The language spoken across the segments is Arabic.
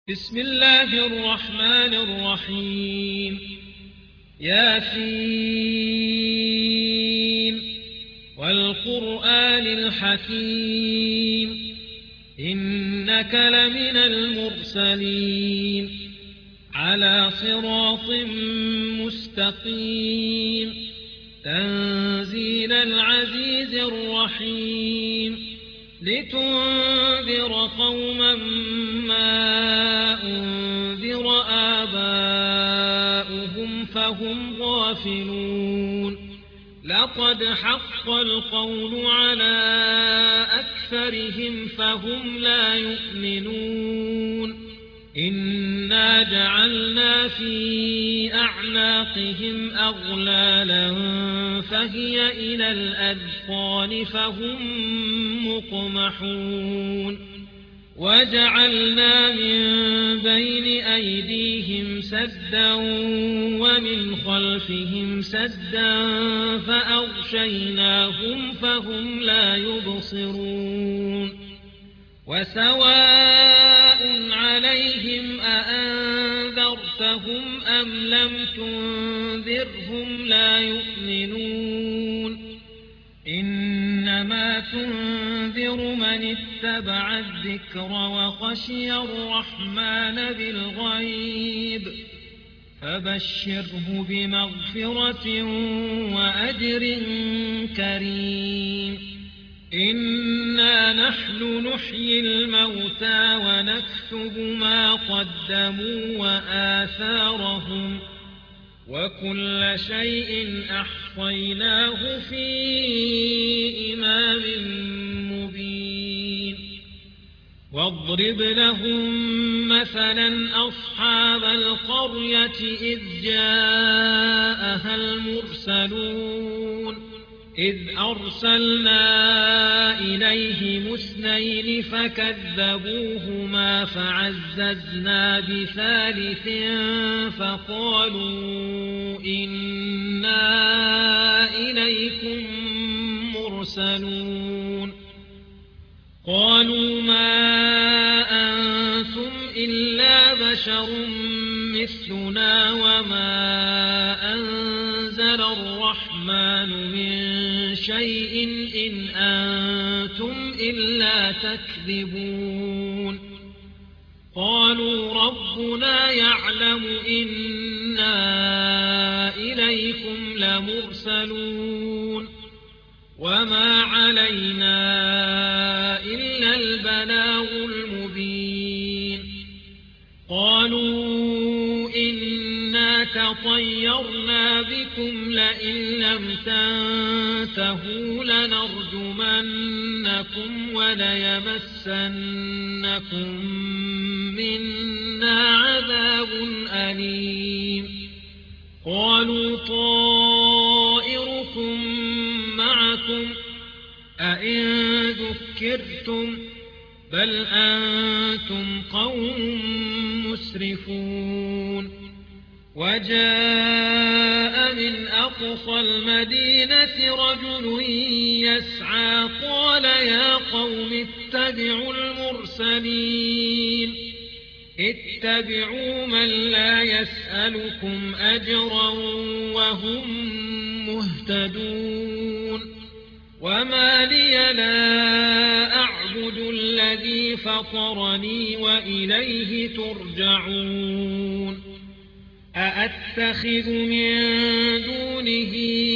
بسم الله الرحمن الرحيم. ياسين والقرآن الحكيم إنك لمن المرسلين على صراط مستقيم تنزيل العزيز الرحيم لتنذر قوما ما أنذر آباؤهم فهم غافلون لقد حق القول على أكثرهم فهم لا يؤمنون إنا جعلنا في أعناقهم أغلالا فهي إلى الأذقان فهم مقمحون وجعلنا من بين أيديهم سدا ومن خلفهم سدا فأغشيناهم فهم لا يبصرون وسواء عليهم أأنذرتهم أم لم تنذرهم لا يؤمنون إنما تنذر من اتبع الذكر وخشي الرحمن بالغيب فبشره بمغفرة وأجر كريم إنا نحن نحيي الموتى ونكتب ما قدموا وآثارهم وكل شيء أحصيناه في إمام مبين واضرب لهم مثلا أصحاب القرية إذ جاءها المرسلون إذ أرسلنا إليهم اثنين فكذبوهما فعززنا بثالث فقالوا إنا إليكم مرسلون قالوا ما أنتم إلا بشر مثلنا وما أنزل الرحمن من شيء إن أنتم إلا تكذبون قالوا ربنا يعلم إنا إليكم لمرسلون وما علينا إلا البلاغ المبين قالوا إنا تطيرنا بكم لئن لم تنتهوا لنرجمنكم وليمسنكم منا عذاب أليم قالوا طائركم معكم أئن ذكرتم بل أنتم قوم مسرفون وجاء من أقصى المدينة رجل يسعى قال يا قوم اتبعوا المرسلين اتبعوا من لا يسألكم أجرا وهم مهتدون وما لي لا أعبد الذي فطرني وإليه ترجعون أأتخذ من دونه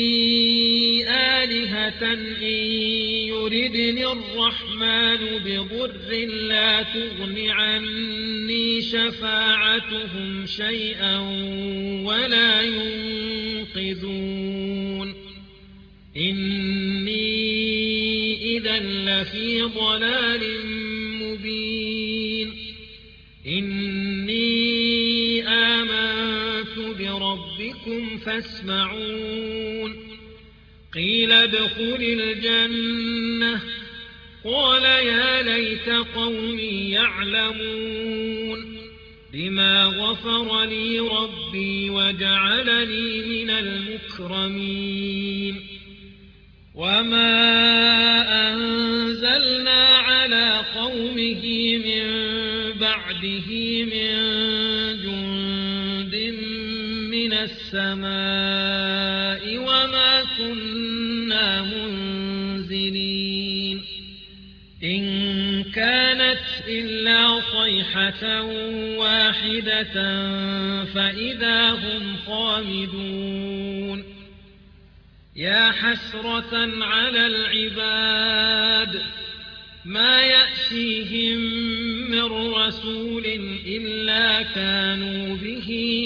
آلهة إن يردني الرحمن بضر لا تغن عني شفاعتهم شيئا ولا ينقذون إني إذا لفي ضلال مبين إني آمنت بربكم فاسمعون قيل ادخل الجنة قال يا ليت قومي يعلمون بما غفر لي ربي وجعلني من المكرمين وما أنزلنا على قومه من بعد به من جند من السماء وما كنا منزلين إن كانت إلا صيحة واحدة فإذا هم خامدون يا حسرة على العباد ما يأتيهم من رسول إلا كانوا به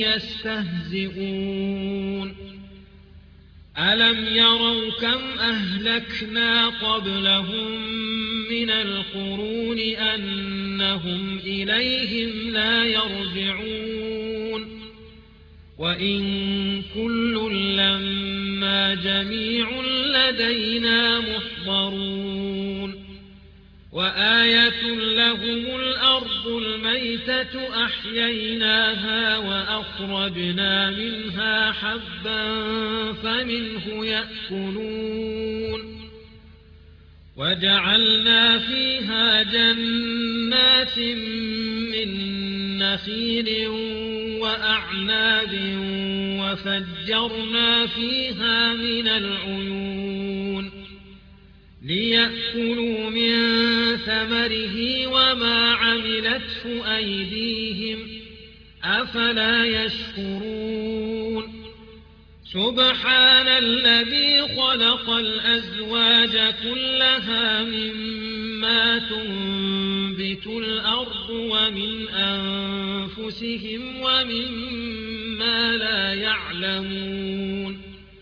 يستهزئون ألم يروا كم أهلكنا قبلهم من القرون أنهم إليهم لا يرجعون وإن كل لما جميع لدينا محضرون وآية لهم الأرض الميتة أحييناها وأخرجنا منها حبا فمنه يأكلون وجعلنا فيها جنات من نخيل وأعناب وفجرنا فيها من العيون ليأكلوا من ثمره وما عملته أيديهم أفلا يشكرون سبحان الذي خلق الأزواج كلها مما تنبت الأرض ومن أنفسهم ومما لا يعلمون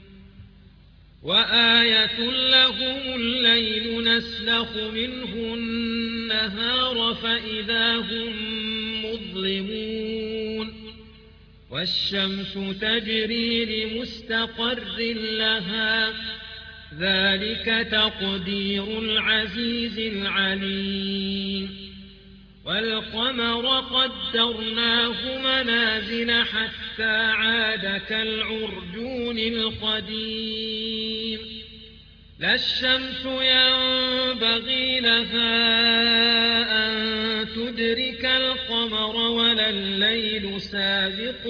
وآية لهم الليل نسلخ منه النهار فإذا هم مظلمون والشمس تجري لمستقر لها ذلك تقدير العزيز العليم والقمر قدرناه منازل حتى عاد كالعرجون القديم لا الشمس ينبغي لها أن تدرك القمر ولا الليل سابق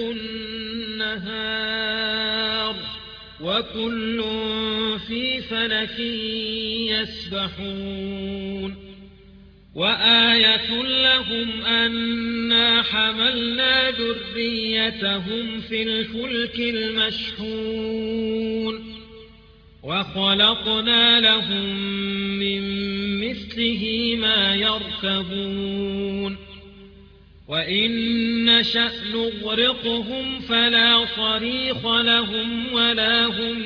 النهار وكل في فلك يسبحون وآية لهم أنا حملنا ذريتهم في الفلك المشحون وخلقنا لهم من مثله ما يركبون وإن نشأ نغرقهم فلا صريخ لهم ولا هم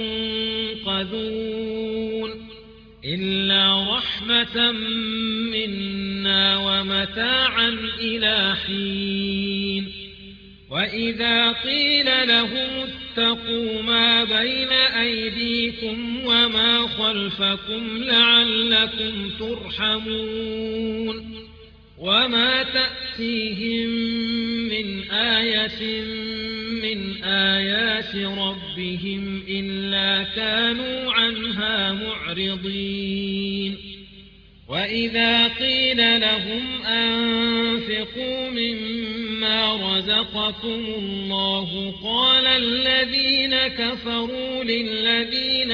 ينقذون إلا رحمة منا ومتاعا إلى حين وإذا قيل لهم اتقوا ما بين أيديكم وما خلفكم لعلكم ترحمون وما تأتيهم من آية من آيات ربهم إلا كانوا عنها معرضين وإذا قيل لهم أنفقوا مما رزقكم الله قال الذين كفروا للذين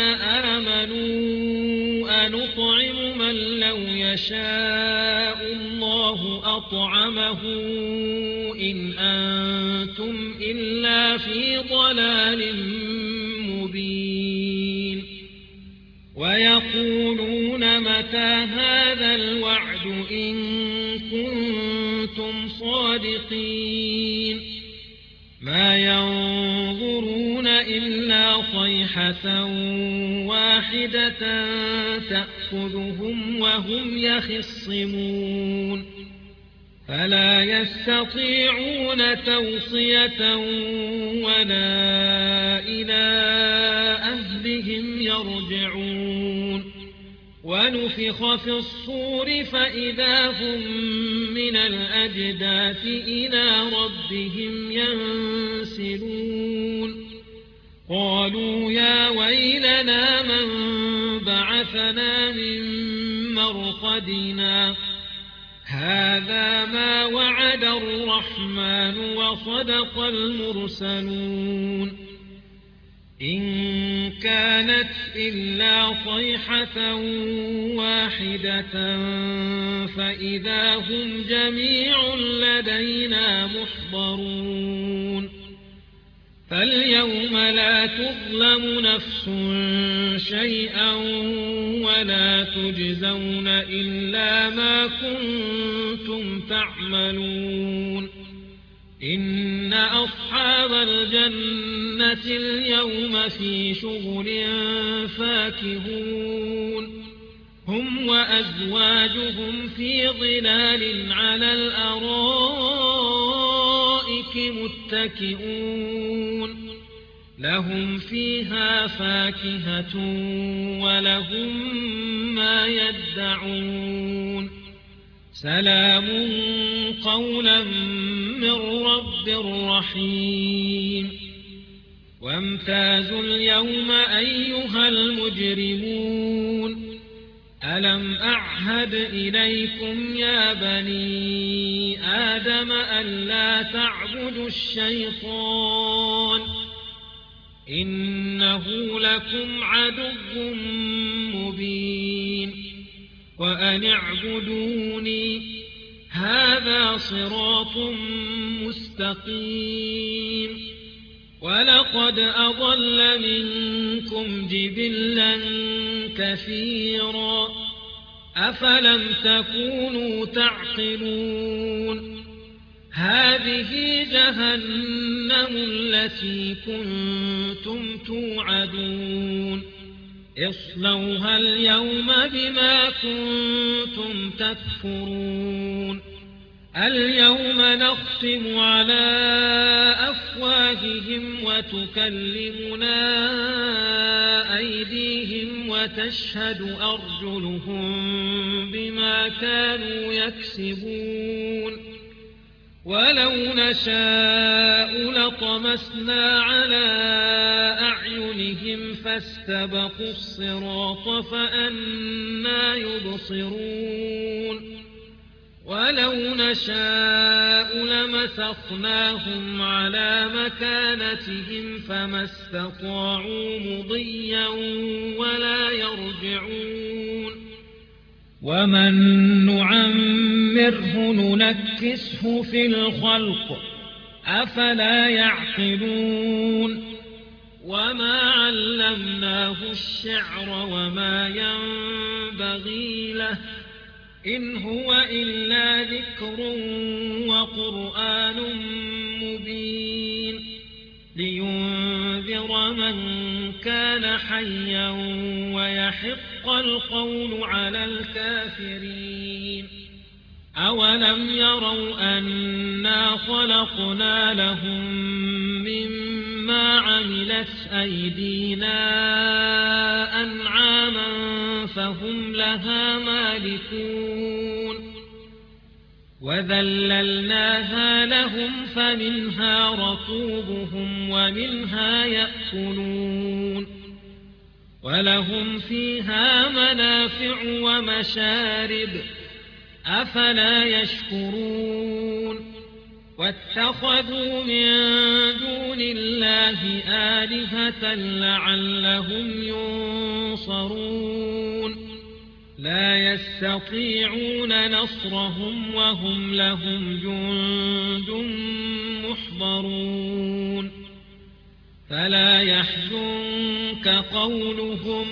آمنوا أنطعم من لو يشاء الله أطعمه إن أنتم إلا في ضلال مبين ويقولون متى هذا الوعد إن كنتم صادقين ما ينظرون إلا صيحة واحدة تأخذهم وهم يخصمون فلا يستطيعون توصية ولا إلى أهلهم يرجعون ونفخ في الصور فإذا هم من الأجداث إلى ربهم ينسلون قالوا يا ويلنا من بعثنا من مرقدنا هذا ما وعد الرحمن وصدق المرسلون إن كانت إلا صيحة واحدة فإذا هم جميع لدينا محضرون فاليوم لا تظلم نفس شيئا ولا تجزون إلا ما كنتم تعملون إن أصحاب الجنة اليوم في شغل فاكهون هم وأزواجهم في ظلال على الأرائك متكئون لهم فيها فاكهة ولهم ما يدعون سلام قولا من رب رحيم وامتازوا اليوم أيها المجرمون ألم أعهد إليكم يا بني آدم ألا تعبدوا الشيطان إنه لكم عدو مبين وأن اعبدوني هذا صراط مستقيم ولقد أضل منكم جبلا كثيرا أفلم تكونوا تعقلون هذه جهنم التي كنتم توعدون اصلوها اليوم بما كنتم تكفرون اليوم نختم على أفواههم وتكلمنا أيديهم وتشهد أرجلهم بما كانوا يكسبون ولو نشاء لطمسنا على أعينهم فاستبقوا الصراط فأنى يبصرون ولو نشاء لمسخناهم على مكانتهم فما استطاعوا مضيا ولا يرجعون ومن نعمره ننكسه في الخلق أفلا يعقلون وما علمناه الشعر وما ينبغي له إن هو إلا ذكر وقرآن مبين لينذر من كان حيا ويحق القول على الكافرين أولم يروا أنا خلقنا لهم مما عملت أيدينا أنعاما فهم لها مالكون وذللناها لهم فمنها ركوبهم ومنها يأكلون ولهم فيها منافع ومشارب أفلا يشكرون واتخذوا من دون الله آلهة لعلهم ينصرون لا يستطيعون نصرهم وهم لهم جند محضرون فلا يحزنك قولهم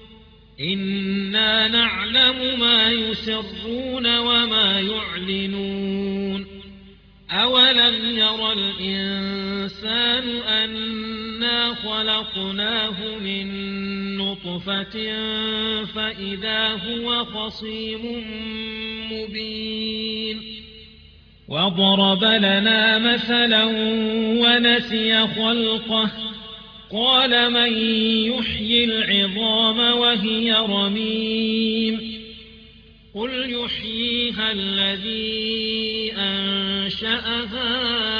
إنا نعلم ما يسرون وما يعلنون أولم ير الإنسان أنا خلقناه من نطفة فإذا هو خصيم مبين وضرب لنا مثلا ونسي خلقه قال من يحيي العظام وهي رميم قل يحييها الذي أنشأها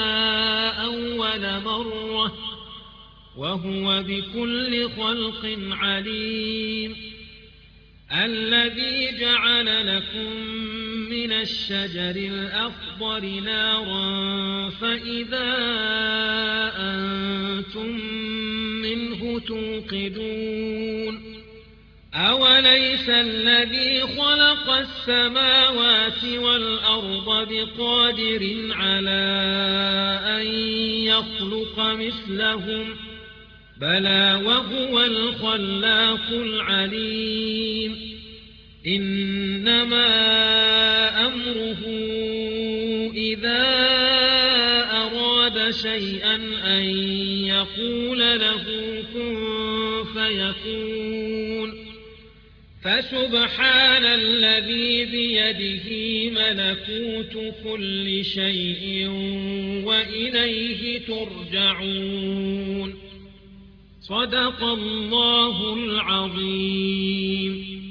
أول مرة وهو بكل خلق عليم الذي جعل لكم من الشجر الأخضر نارا فإذا أنتم منه توقدون أوليس الذي خلق السماوات والأرض بقادر على أن يخلق مثلهم بلى وهو الخلاق العليم إنما أمره إذا أراد شيئا أن يقول له كن فيكون فسبحان الذي بيده ملكوت كل شيء وإليه ترجعون صدق الله العظيم.